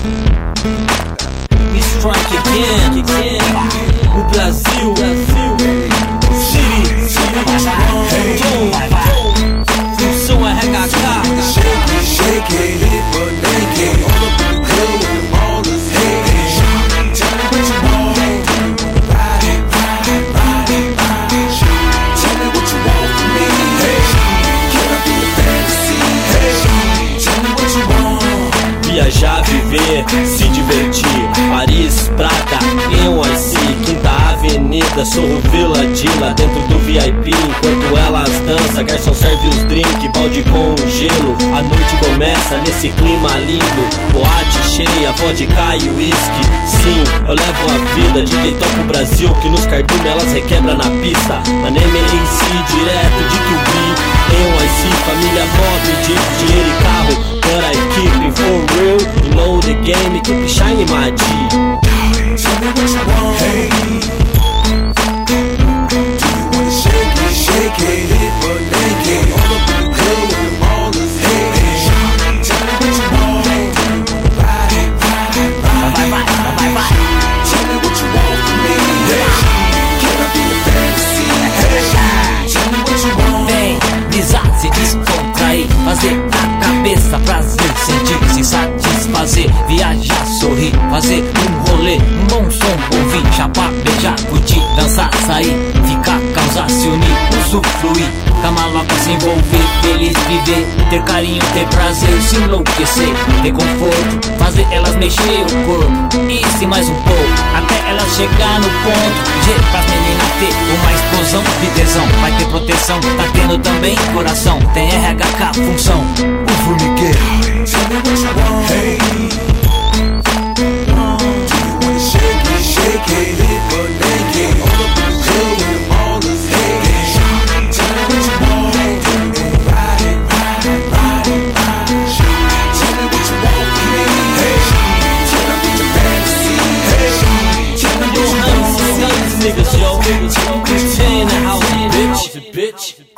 We strike again. O Brasil, City, Função RHK. Shake it, but naked. All up in the club, all is hating. Tell me what you want. Ride it. Tell me what you want from me. Hey, can I be a fantasy? Hey, tell me what you want. Viajar, viver, se divertir. Paris, Prata, NYC, Quinta Avenida, Sorro, Vila Dila, dentro do VIP. Enquanto elas dançam, garçom serve os drink, balde com gelo. A noite começa nesse clima lindo. Boate cheia, vodka e whisky. Sim, eu levo a vida de quem toca o Brasil, que nos cardume elas requebra na pista. Manemense, direto de QB, NYC, família pobre, de dinheiro e carro. But I keep it for real, you know the game, keep it shining, my G. Tell me what you want. Hey, do you wanna shake it, but naked. All up in the club, all is hating. Tell me what you want. Ride it. Tell me what you want from me. Hey, can I be a fantasy? Hey, tell me what you want. Vem, brisar, se descontrair, fazer a cabeça prazer, sentir, se satisfazer, viajar, sorrir, fazer um rolê, um bom som, ouvir, chapar, beijar, curtir, dançar, sair, ficar, causar, se unir, usufruir, camaloca, se envolver, feliz viver, ter carinho, ter prazer, se enlouquecer, ter conforto, fazer elas mexer o corpo, isso e mais um pouco, até elas chegar no ponto G pras meninas ter uma explosão de tesão, vai ter proteção, tá tendo também coração, tem RHK, função, o formigueiro. Tell me what you want. Hey, do you wanna shake it, but naked. All up in the club, all is hating. Tell me what you want. Ride it. Tell me what you want from me. Hey, can I be your fantasy? Hey, tell me what you want. Niggas, yo, in the house, bitch.